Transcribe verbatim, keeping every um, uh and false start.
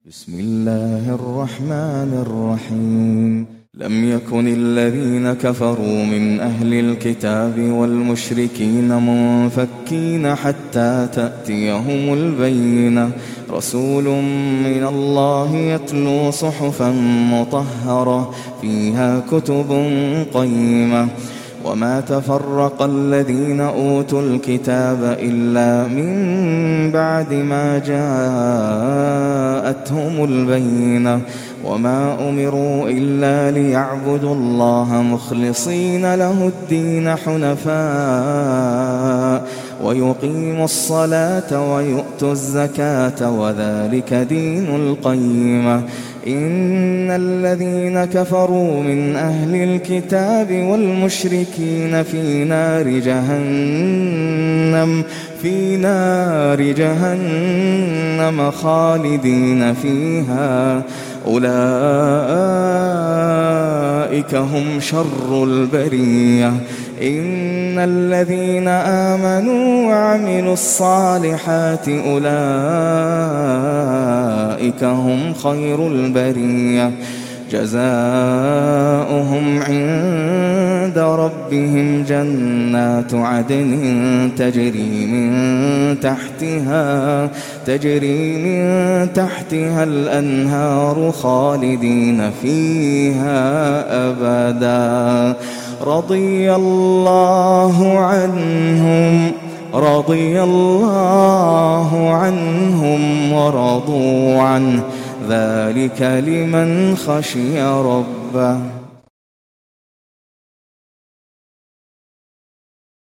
بسم الله الرحمن الرحيم. لم يكن الذين كفروا من أهل الكتاب والمشركين منفكين حتى تأتيهم البينة، رسول من الله يتلو صحفا مطهرة فيها كتب قيمة. وما تفرق الذين أوتوا الكتاب إلا من بعد ما جاءتهم البينة، وما أمروا إلا ليعبدوا الله مخلصين له الدين حنفاء ويقيموا الصلاة ويؤتوا الزكاة وذلك دين القيمة. إن الذين كفروا من أهل الكتاب والمشركين في نار جهنم في نار جهنم خالدين فيها، أولئك هم شر البرية. إن الذين آمنوا وعملوا الصالحات أولئك هم خير البرية، جزاؤهم عند ربهم جنات عدن تجري من تحتها تجري من تحتها الأنهار خالدين فيها أبدا. رضي الله عنهم رضي الله عنهم ورضوا عنه، ذلك لمن خشي ربه.